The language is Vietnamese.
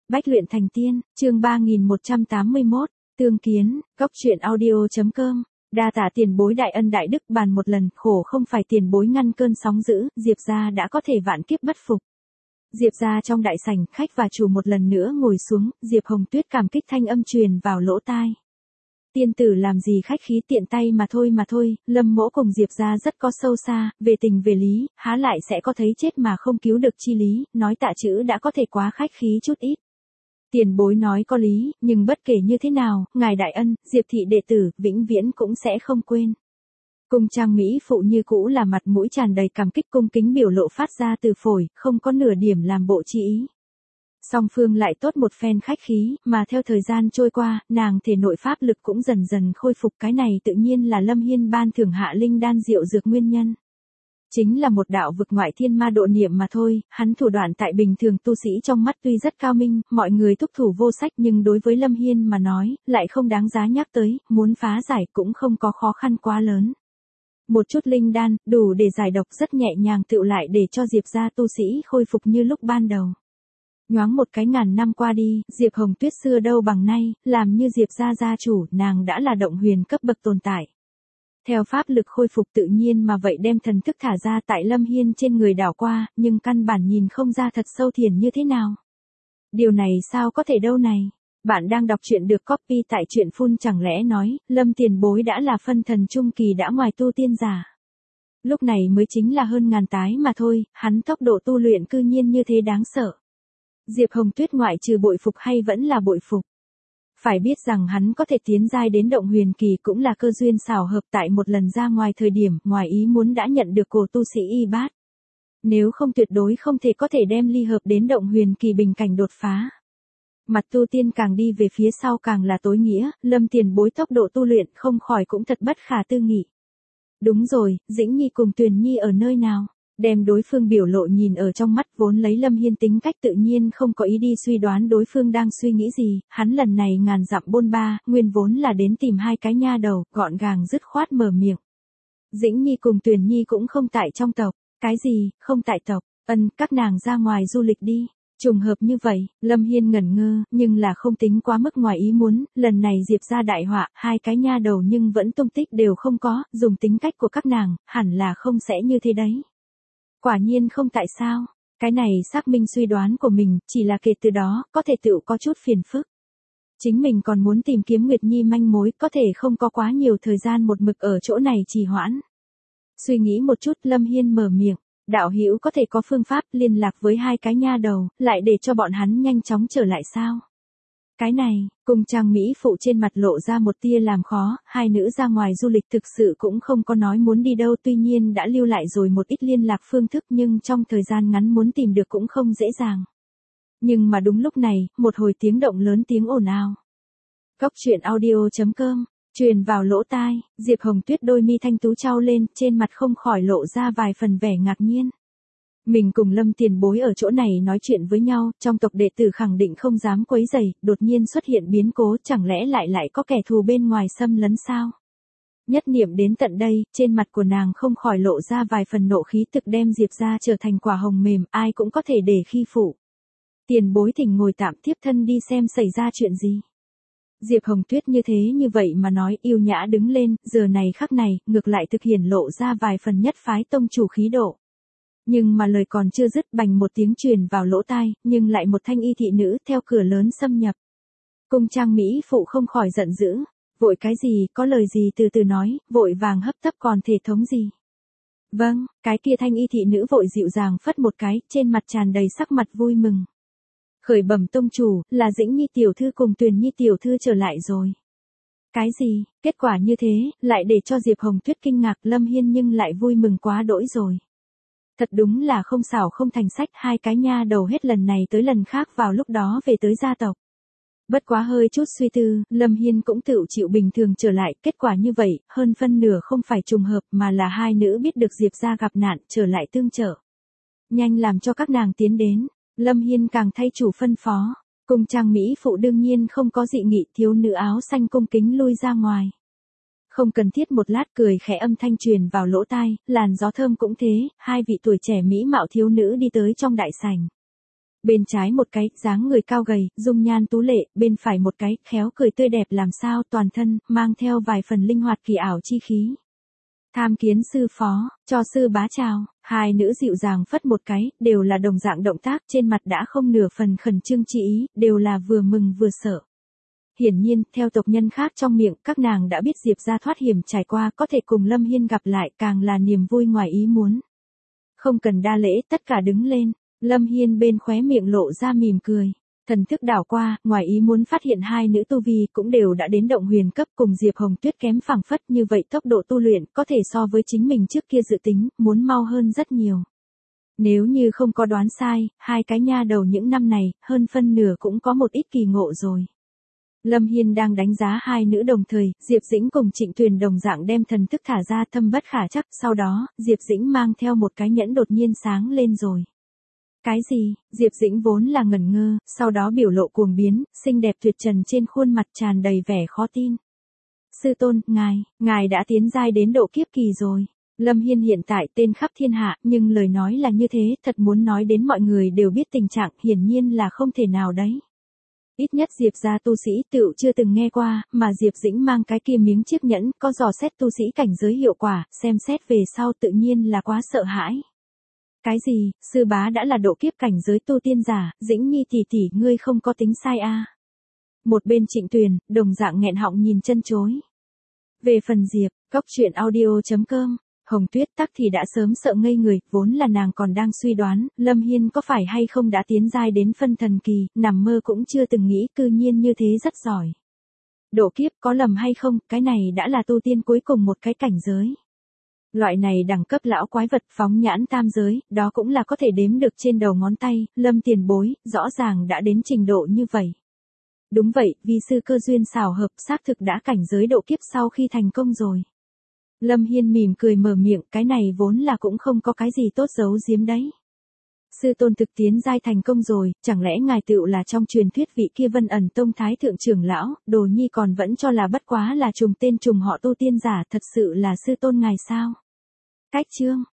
Bách luyện thành tiên, chương 3181, tương kiến, góc truyện audio.com. Đa tạ tiền bối đại ân đại đức bàn một lần, khổ không phải tiền bối ngăn cơn sóng dữ, Diệp gia đã có thể vạn kiếp bất phục. Diệp gia trong đại sảnh, khách và chủ một lần nữa ngồi xuống, Diệp Hồng Tuyết cảm kích thanh âm truyền vào lỗ tai. Tiên tử làm gì khách khí tiện tay mà thôi, Lâm Mỗ cùng Diệp gia rất có sâu xa, về tình về lý, há lại sẽ có thấy chết mà không cứu được chi lý, nói tạ chữ đã có thể quá khách khí chút ít. Tiền bối nói có lý, nhưng bất kể như thế nào, ngài đại ân, Diệp thị đệ tử, vĩnh viễn cũng sẽ không quên. Cung trang mỹ phụ như cũ là mặt mũi tràn đầy cảm kích cung kính biểu lộ phát ra từ phổi, không có nửa điểm làm bộ chi ý. Song phương lại tốt một phen khách khí, mà theo thời gian trôi qua, nàng thể nội pháp lực cũng dần dần khôi phục, cái này tự nhiên là Lâm Hiên ban thưởng hạ linh đan diệu dược nguyên nhân. Chính là một đạo vực ngoại thiên ma độ niệm mà thôi, hắn thủ đoạn tại bình thường tu sĩ trong mắt tuy rất cao minh, mọi người thúc thủ vô sách nhưng đối với Lâm Hiên mà nói, lại không đáng giá nhắc tới, muốn phá giải cũng không có khó khăn quá lớn. Một chút linh đan, đủ để giải độc rất nhẹ nhàng tựu lại để cho Diệp gia tu sĩ khôi phục như lúc ban đầu. Nhoáng một cái ngàn năm qua đi, Diệp Hồng Tuyết xưa đâu bằng nay, làm như Diệp gia gia chủ, nàng đã là động huyền cấp bậc tồn tại. Theo pháp lực khôi phục tự nhiên mà vậy đem thần thức thả ra tại Lâm Hiên trên người đảo qua, nhưng căn bản nhìn không ra thật sâu thiền như thế nào. Điều này sao có thể đâu này? Bạn đang đọc truyện được copy tại truyện phun chẳng lẽ nói, Lâm tiền bối đã là phân thần trung kỳ đã ngoài tu tiên giả. Lúc này mới chính là hơn ngàn tái mà thôi, hắn tốc độ tu luyện cư nhiên như thế đáng sợ. Diệp Hồng Tuyết ngoại trừ bội phục hay vẫn là bội phục. Phải biết rằng hắn có thể tiến giai đến động huyền kỳ cũng là cơ duyên xảo hợp tại một lần ra ngoài thời điểm, ngoài ý muốn đã nhận được cổ tu sĩ y bát. Nếu không tuyệt đối không thể có thể đem ly hợp đến động huyền kỳ bình cảnh đột phá. Mặt tu tiên càng đi về phía sau càng là tối nghĩa, Lâm tiền bối tốc độ tu luyện không khỏi cũng thật bất khả tư nghị. Đúng rồi, Dĩnh Nhi cùng Tuyền Nhi ở nơi nào? Đem đối phương biểu lộ nhìn ở trong mắt, vốn lấy Lâm Hiên tính cách tự nhiên không có ý đi suy đoán đối phương đang suy nghĩ gì, hắn lần này ngàn dặm bôn ba, nguyên vốn là đến tìm hai cái nha đầu, gọn gàng dứt khoát mở miệng. Dĩnh Nhi cùng Tuyền Nhi cũng không tại trong tộc, cái gì, không tại tộc, các nàng ra ngoài du lịch đi. Trùng hợp như vậy, Lâm Hiên ngẩn ngơ, nhưng là không tính quá mức ngoài ý muốn, lần này Diệp ra đại họa, hai cái nha đầu nhưng vẫn tung tích đều không có, dùng tính cách của các nàng, hẳn là không sẽ như thế đấy. Quả nhiên không tại sao, cái này xác minh suy đoán của mình, chỉ là kể từ đó, có thể tự có chút phiền phức. Chính mình còn muốn tìm kiếm Nguyệt Nhi manh mối, có thể không có quá nhiều thời gian một mực ở chỗ này trì hoãn. Suy nghĩ một chút, Lâm Hiên mở miệng, đạo hữu có thể có phương pháp liên lạc với hai cái nha đầu, lại để cho bọn hắn nhanh chóng trở lại sao? Cái này, cùng trang mỹ phụ trên mặt lộ ra một tia làm khó, hai nữ ra ngoài du lịch thực sự cũng không có nói muốn đi đâu, tuy nhiên đã lưu lại rồi một ít liên lạc phương thức nhưng trong thời gian ngắn muốn tìm được cũng không dễ dàng. Nhưng mà đúng lúc này, một hồi tiếng động lớn tiếng ồn ào. Góc truyện audio.com, truyền vào lỗ tai, Diệp Hồng Tuyết đôi mi thanh tú trao lên, trên mặt không khỏi lộ ra vài phần vẻ ngạc nhiên. Mình cùng Lâm tiền bối ở chỗ này nói chuyện với nhau, trong tộc đệ tử khẳng định không dám quấy rầy, đột nhiên xuất hiện biến cố, chẳng lẽ lại có kẻ thù bên ngoài xâm lấn sao? Nhất niệm đến tận đây, trên mặt của nàng không khỏi lộ ra vài phần nộ khí, thực đem Diệp ra trở thành quả hồng mềm, ai cũng có thể để khi phụ. Tiền bối thỉnh ngồi tạm, tiếp thân đi xem xảy ra chuyện gì. Diệp Hồng Tuyết như thế như vậy mà nói, yêu nhã đứng lên, giờ này khắc này, ngược lại thực hiện lộ ra vài phần nhất phái tông chủ khí độ. Nhưng mà lời còn chưa dứt, bành một tiếng truyền vào lỗ tai, nhưng lại một thanh y thị nữ theo cửa lớn xâm nhập. Cung trang mỹ phụ không khỏi giận dữ, vội cái gì, có lời gì từ từ nói, vội vàng hấp tấp còn thể thống gì. Vâng, cái kia thanh y thị nữ vội dịu dàng phất một cái, trên mặt tràn đầy sắc mặt vui mừng. Khởi bẩm tông chủ, là Dĩnh Nhi tiểu thư cùng Tuyền Nhi tiểu thư trở lại rồi. Cái gì, kết quả như thế, lại để cho Diệp Hồng Tuyết kinh ngạc, Lâm Hiên nhưng lại vui mừng quá đỗi rồi. Thật đúng là không xảo không thành sách, hai cái nha đầu hết lần này tới lần khác vào lúc đó về tới gia tộc. Bất quá hơi chút suy tư, Lâm Hiên cũng tự chịu bình thường trở lại, kết quả như vậy, hơn phân nửa không phải trùng hợp mà là hai nữ biết được Diệp gia gặp nạn, trở lại tương trợ. Nhanh làm cho các nàng tiến đến, Lâm Hiên càng thay chủ phân phó, cùng trang mỹ phụ đương nhiên không có dị nghị, thiếu nữ áo xanh cung kính lui ra ngoài. Không cần thiết một lát, cười khẽ âm thanh truyền vào lỗ tai, làn gió thơm cũng thế, hai vị tuổi trẻ mỹ mạo thiếu nữ đi tới trong đại sảnh. Bên trái một cái, dáng người cao gầy, dung nhan tú lệ, bên phải một cái, khéo cười tươi đẹp làm sao, toàn thân, mang theo vài phần linh hoạt kỳ ảo chi khí. Tham kiến sư phó, cho sư bá chào, hai nữ dịu dàng phất một cái, đều là đồng dạng động tác, trên mặt đã không nửa phần khẩn trương chi ý, đều là vừa mừng vừa sợ. Hiển nhiên, theo tộc nhân khác trong miệng, các nàng đã biết Diệp gia thoát hiểm trải qua có thể cùng Lâm Hiên gặp lại càng là niềm vui ngoài ý muốn. Không cần đa lễ, tất cả đứng lên. Lâm Hiên bên khóe miệng lộ ra mỉm cười. Thần thức đảo qua, ngoài ý muốn phát hiện hai nữ tu vi cũng đều đã đến động huyền cấp cùng Diệp Hồng Tuyết kém phảng phất, như vậy tốc độ tu luyện có thể so với chính mình trước kia dự tính, muốn mau hơn rất nhiều. Nếu như không có đoán sai, hai cái nha đầu những năm này, hơn phân nửa cũng có một ít kỳ ngộ rồi. Lâm Hiên đang đánh giá hai nữ đồng thời, Diệp Dĩnh cùng Trịnh Tuyền đồng dạng đem thần thức thả ra thâm bất khả trắc, sau đó, Diệp Dĩnh mang theo một cái nhẫn đột nhiên sáng lên rồi. Cái gì? Diệp Dĩnh vốn là ngẩn ngơ, sau đó biểu lộ cuồng biến, xinh đẹp tuyệt trần trên khuôn mặt tràn đầy vẻ khó tin. Sư tôn, ngài đã tiến giai đến độ kiếp kỳ rồi. Lâm Hiên hiện tại tên khắp thiên hạ, nhưng lời nói là như thế, thật muốn nói đến mọi người đều biết tình trạng, hiển nhiên là không thể nào đấy. Ít nhất Diệp gia tu sĩ tựu chưa từng nghe qua, mà Diệp Dĩnh mang cái kia miếng chiếc nhẫn, có dò xét tu sĩ cảnh giới hiệu quả, xem xét về sau tự nhiên là quá sợ hãi. Cái gì, sư bá đã là độ kiếp cảnh giới tu tiên giả, Dĩnh Nhi tỷ tỷ ngươi không có tính sai a. Một bên Trịnh Tuyền, đồng dạng nghẹn họng nhìn chân chối. Về phần Diệp, goctruyện.audio.com, Hồng Tuyết Tắc thì đã sớm sợ ngây người, vốn là nàng còn đang suy đoán, Lâm Hiên có phải hay không đã tiến giai đến phân thần kỳ, nằm mơ cũng chưa từng nghĩ cư nhiên như thế rất giỏi. Độ kiếp có lầm hay không, cái này đã là tu tiên cuối cùng một cái cảnh giới. Loại này đẳng cấp lão quái vật phóng nhãn tam giới, đó cũng là có thể đếm được trên đầu ngón tay, Lâm tiền bối, rõ ràng đã đến trình độ như vậy. Đúng vậy, vì sư cơ duyên xảo hợp xác thực đã cảnh giới độ kiếp sau khi thành công rồi. Lâm Hiên mỉm cười mở miệng, cái này vốn là cũng không có cái gì tốt giấu giếm đấy. Sư tôn thực tiến giai thành công rồi, chẳng lẽ ngài tựu là trong truyền thuyết vị kia Vân Ẩn Tông Thái Thượng trưởng lão, Đồ Nhi còn vẫn cho là bất quá là trùng tên trùng họ tu tiên giả, thật sự là sư tôn ngài sao? Cách chương